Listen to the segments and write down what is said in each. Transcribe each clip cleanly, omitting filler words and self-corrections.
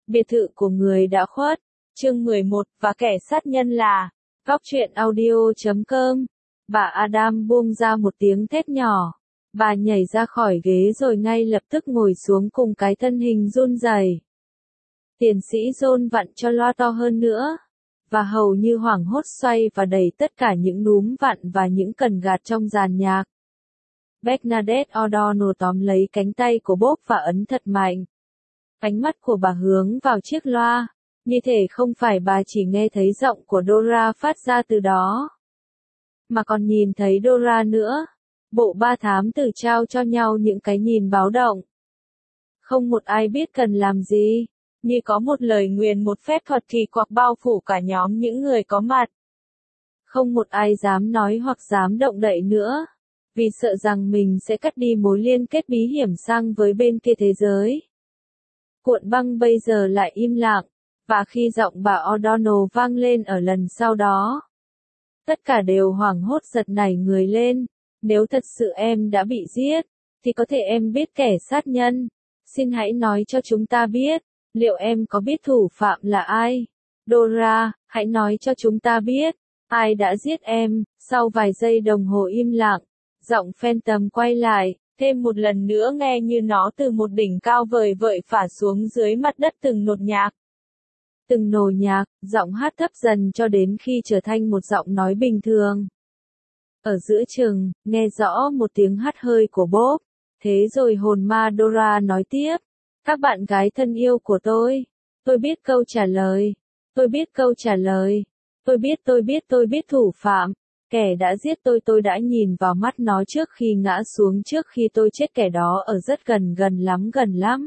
Biệt thự của người đã khuất, chương 11, và kẻ sát nhân là, góc truyện audio.com. Bà Adam buông ra một tiếng thét nhỏ. Bà nhảy ra khỏi ghế rồi ngay lập tức ngồi xuống cùng cái thân hình run rẩy. Tiến sĩ John vặn cho loa to hơn nữa, và hầu như hoảng hốt xoay và đẩy tất cả những núm vặn và những cần gạt trong dàn nhạc. Bernadette O'Donnell tóm lấy cánh tay của Bob và ấn thật mạnh. Ánh mắt của bà hướng vào chiếc loa, như thể không phải bà chỉ nghe thấy giọng của Dora phát ra từ đó, mà còn nhìn thấy Dora nữa. Bộ ba thám tử trao cho nhau những cái nhìn báo động. Không một ai biết cần làm gì, như có một lời nguyền, một phép thuật kỳ quặc bao phủ cả nhóm những người có mặt. Không một ai dám nói hoặc dám động đậy nữa, vì sợ rằng mình sẽ cắt đi mối liên kết bí hiểm sang với bên kia thế giới. Cuộn băng bây giờ lại im lặng, và khi giọng bà O'Donnell vang lên ở lần sau đó, tất cả đều hoảng hốt giật nảy người lên. Nếu thật sự em đã bị giết, thì có thể em biết kẻ sát nhân. Xin hãy nói cho chúng ta biết, liệu em có biết thủ phạm là ai? Dora, hãy nói cho chúng ta biết, ai đã giết em? Sau vài giây đồng hồ im lặng, giọng Phantom quay lại, thêm một lần nữa nghe như nó từ một đỉnh cao vời vợi phả xuống dưới mặt đất từng nốt nhạc. Từng nồi nhạc, giọng hát thấp dần cho đến khi trở thành một giọng nói bình thường. Ở giữa chừng, nghe rõ một tiếng hắt hơi của Bob. Thế rồi hồn ma Dora nói tiếp. Các bạn gái thân yêu của tôi biết câu trả lời. Tôi biết câu trả lời. Tôi biết thủ phạm. Kẻ đã giết tôi đã nhìn vào mắt nó trước khi ngã xuống, trước khi tôi chết. Kẻ đó ở rất gần lắm.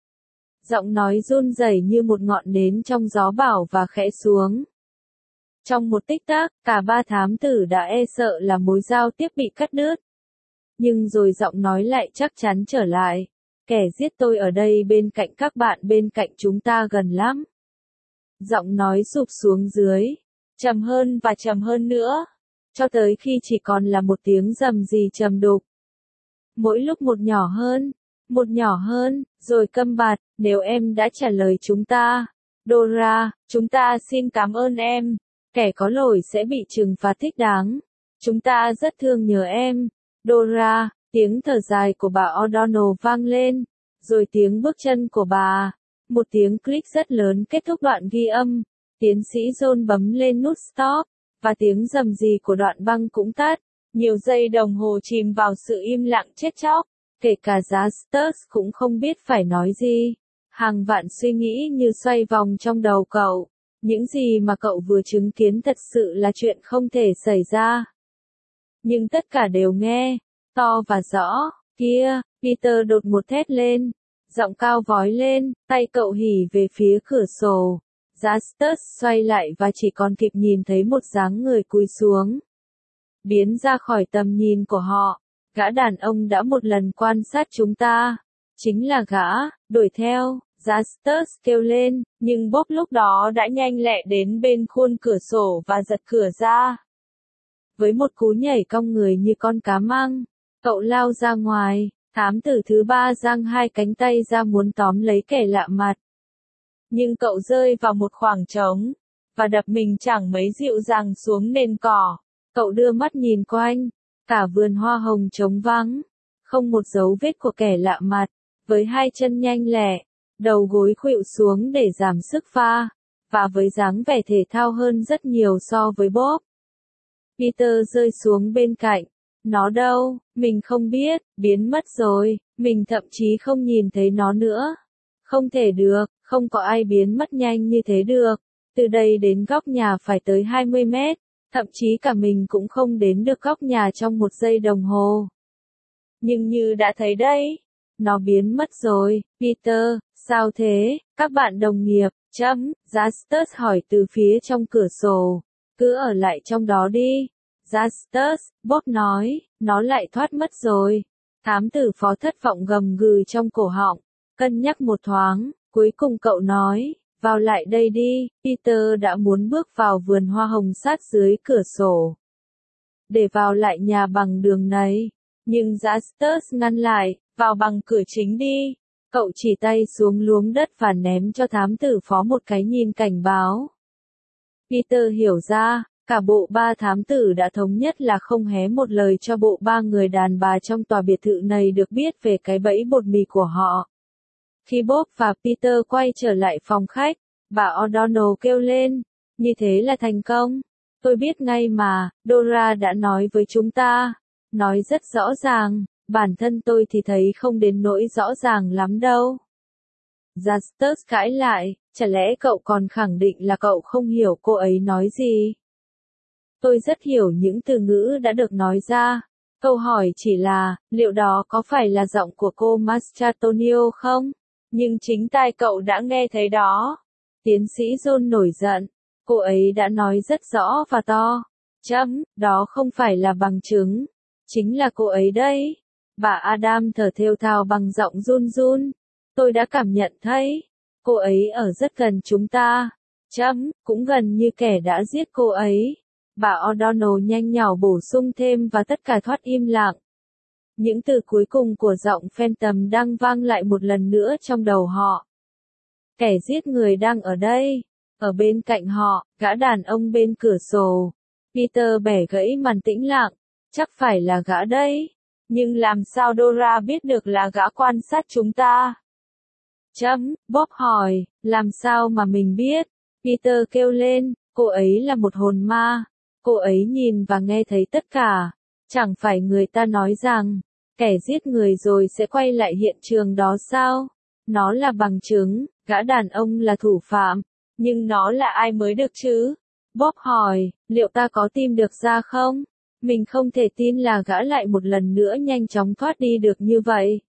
Giọng nói run rẩy như một ngọn nến trong gió bão và khẽ xuống. Trong một tích tắc, cả ba thám tử đã e sợ là mối giao tiếp bị cắt đứt. Nhưng rồi giọng nói lại chắc chắn trở lại. Kẻ giết tôi ở đây bên cạnh các bạn, bên cạnh chúng ta gần lắm. Giọng nói sụp xuống dưới, trầm hơn và trầm hơn nữa, cho tới khi chỉ còn là một tiếng rầm rì trầm đục. Mỗi lúc một nhỏ hơn, rồi câm bặt. Nếu em đã trả lời chúng ta, Dora, chúng ta xin cảm ơn em. Kẻ có lỗi sẽ bị trừng phạt thích đáng. Chúng ta rất thương nhớ em, Dora. Tiếng thở dài của bà O'Donnell vang lên, rồi tiếng bước chân của bà. Một tiếng click rất lớn kết thúc đoạn ghi âm. Tiến sĩ John bấm lên nút stop, và tiếng rầm rì của đoạn băng cũng tắt. Nhiều giây đồng hồ chìm vào sự im lặng chết chóc. Kể cả Justus cũng không biết phải nói gì. Hàng vạn suy nghĩ như xoay vòng trong đầu cậu. Những gì mà cậu vừa chứng kiến thật sự là chuyện không thể xảy ra. Nhưng tất cả đều nghe to và rõ. Kia, Peter đột một thét lên. Giọng cao vói lên, tay cậu hỉ về phía cửa sổ. Justus xoay lại và chỉ còn kịp nhìn thấy một dáng người cúi xuống, biến ra khỏi tầm nhìn của họ. Gã đàn ông đã một lần quan sát chúng ta. Chính là gã. Đuổi theo, Justus kêu lên, nhưng Bob lúc đó đã nhanh lẹ đến bên khuôn cửa sổ và giật cửa ra. Với một cú nhảy cong người như con cá măng, cậu lao ra ngoài. Thám tử thứ ba giang hai cánh tay ra muốn tóm lấy kẻ lạ mặt. Nhưng cậu rơi vào một khoảng trống, và đập mình chẳng mấy dịu dàng xuống nền cỏ. Cậu đưa mắt nhìn quanh, cả vườn hoa hồng trống vắng, không một dấu vết của kẻ lạ mặt. Với hai chân nhanh lẹ, đầu gối khuỵu xuống để giảm sức pha, và với dáng vẻ thể thao hơn rất nhiều so với Bob. Peter rơi xuống bên cạnh. Nó đâu? Mình không biết, biến mất rồi, mình thậm chí không nhìn thấy nó nữa. Không thể được, không có ai biến mất nhanh như thế được. Từ đây đến góc nhà phải tới 20 mét, thậm chí cả mình cũng không đến được góc nhà trong một giây đồng hồ. Nhưng như đã thấy đấy, nó biến mất rồi. Peter, sao thế? Các bạn đồng nghiệp, Justus hỏi từ phía trong cửa sổ. Cứ ở lại trong đó đi. Justus, Bob nói, nó lại thoát mất rồi. Thám tử phó thất vọng gầm gừ trong cổ họng, cân nhắc một thoáng, cuối cùng cậu nói, vào lại đây đi. Peter đã muốn bước vào vườn hoa hồng sát dưới cửa sổ, để vào lại nhà bằng đường này. Nhưng Justus ngăn lại, vào bằng cửa chính đi. Cậu chỉ tay xuống luống đất và ném cho thám tử phó một cái nhìn cảnh báo. Peter hiểu ra, cả bộ ba thám tử đã thống nhất là không hé một lời cho bộ ba người đàn bà trong tòa biệt thự này được biết về cái bẫy bột mì của họ. Khi Bob và Peter quay trở lại phòng khách, bà O'Donnell kêu lên, như thế là thành công. Tôi biết ngay mà, Dora đã nói với chúng ta. Nói rất rõ ràng, bản thân tôi thì thấy không đến nỗi rõ ràng lắm đâu. Justus cãi lại, chả lẽ cậu còn khẳng định là cậu không hiểu cô ấy nói gì? Tôi rất hiểu những từ ngữ đã được nói ra. Câu hỏi chỉ là, liệu đó có phải là giọng của cô Mastrantonio không? Nhưng chính tai cậu đã nghe thấy đó. Tiến sĩ John nổi giận. Cô ấy đã nói rất rõ và to. Đó không phải là bằng chứng. Chính là cô ấy đấy. Bà Adam thở thều thào bằng giọng run run. Tôi đã cảm nhận thấy. Cô ấy ở rất gần chúng ta. Cũng gần như kẻ đã giết cô ấy. Bà O'Donnell nhanh nhảu bổ sung thêm và tất cả thoát im lặng. Những từ cuối cùng của giọng Phantom đang vang lại một lần nữa trong đầu họ. Kẻ giết người đang ở đây. Ở bên cạnh họ, gã đàn ông bên cửa sổ. Peter bẻ gãy màn tĩnh lặng. Chắc phải là gã đấy. Nhưng làm sao Dora biết được là gã quan sát chúng ta? Bob hỏi, làm sao mà mình biết? Peter kêu lên, cô ấy là một hồn ma. Cô ấy nhìn và nghe thấy tất cả. Chẳng phải người ta nói rằng, kẻ giết người rồi sẽ quay lại hiện trường đó sao? Nó là bằng chứng, gã đàn ông là thủ phạm. Nhưng nó là ai mới được chứ? Bob hỏi, liệu ta có tìm được ra không? Mình không thể tin là gã lại một lần nữa nhanh chóng thoát đi được như vậy.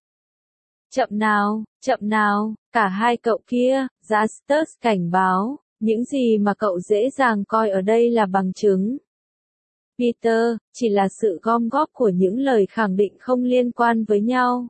Chậm nào, cả hai cậu kia, Justus cảnh báo, những gì mà cậu dễ dàng coi ở đây là bằng chứng. Peter, chỉ là sự gom góp của những lời khẳng định không liên quan với nhau.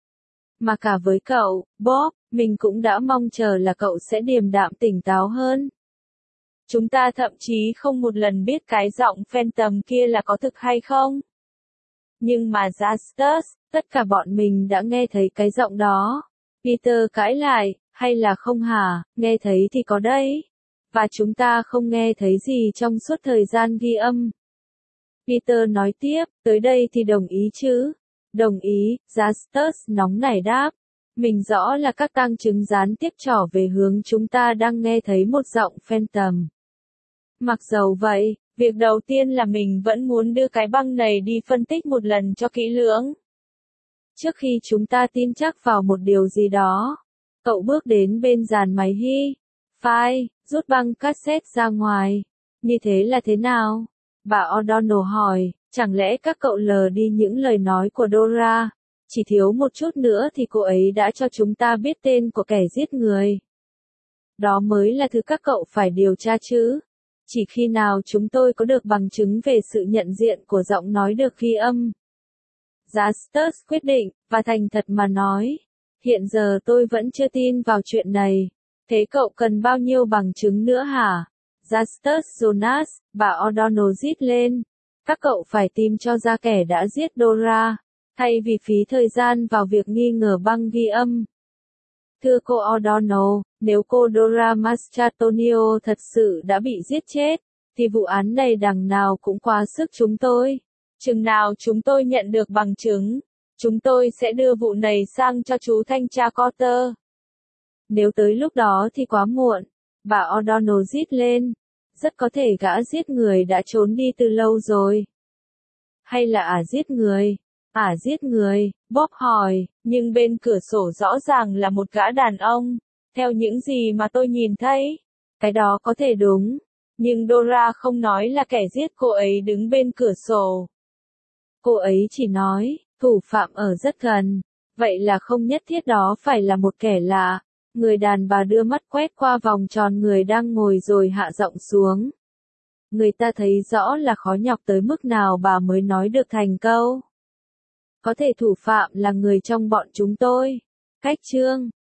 Mà cả với cậu, Bob, mình cũng đã mong chờ là cậu sẽ điềm đạm tỉnh táo hơn. Chúng ta thậm chí không một lần biết cái giọng Phantom kia là có thực hay không. Nhưng mà Justus, tất cả bọn mình đã nghe thấy cái giọng đó. Peter cãi lại, hay là không hả, nghe thấy thì có đấy. Và chúng ta không nghe thấy gì trong suốt thời gian ghi âm. Peter nói tiếp, tới đây thì đồng ý chứ? Đồng ý, Justus nóng nảy đáp. Mình rõ là các tang chứng gián tiếp trỏ về hướng chúng ta đang nghe thấy một giọng Phantom. Mặc dầu vậy, việc đầu tiên là mình vẫn muốn đưa cái băng này đi phân tích một lần cho kỹ lưỡng. Trước khi chúng ta tin chắc vào một điều gì đó, cậu bước đến bên dàn máy hi-fi, rút băng cassette ra ngoài. Như thế là thế nào? Bà O'Donnell hỏi, chẳng lẽ các cậu lờ đi những lời nói của Dora? Chỉ thiếu một chút nữa thì cô ấy đã cho chúng ta biết tên của kẻ giết người. Đó mới là thứ các cậu phải điều tra chứ. Chỉ khi nào chúng tôi có được bằng chứng về sự nhận diện của giọng nói được ghi âm. Justus quyết định, và thành thật mà nói. Hiện giờ tôi vẫn chưa tin vào chuyện này. Thế cậu cần bao nhiêu bằng chứng nữa hả? Justus Jonas, bà O'Donnell rít lên. Các cậu phải tìm cho ra kẻ đã giết Dora, thay vì phí thời gian vào việc nghi ngờ băng ghi âm. Thưa cô O'Donnell, nếu cô Dora Mastrantonio thật sự đã bị giết chết, thì vụ án này đằng nào cũng quá sức chúng tôi. Chừng nào chúng tôi nhận được bằng chứng, chúng tôi sẽ đưa vụ này sang cho chú thanh tra Cotter. Nếu tới lúc đó thì quá muộn, bà O'Donnell rít lên. Rất có thể gã giết người đã trốn đi từ lâu rồi. Hay là giết người? Giết người, Bob hỏi, nhưng bên cửa sổ rõ ràng là một gã đàn ông. Theo những gì mà tôi nhìn thấy, cái đó có thể đúng. Nhưng Dora không nói là kẻ giết cô ấy đứng bên cửa sổ. Cô ấy chỉ nói, thủ phạm ở rất gần. Vậy là không nhất thiết đó phải là một kẻ lạ. Người đàn bà đưa mắt quét qua vòng tròn người đang ngồi rồi hạ giọng xuống. Người ta thấy rõ là khó nhọc tới mức nào bà mới nói được thành câu. Có thể thủ phạm là người trong bọn chúng tôi. Cách chương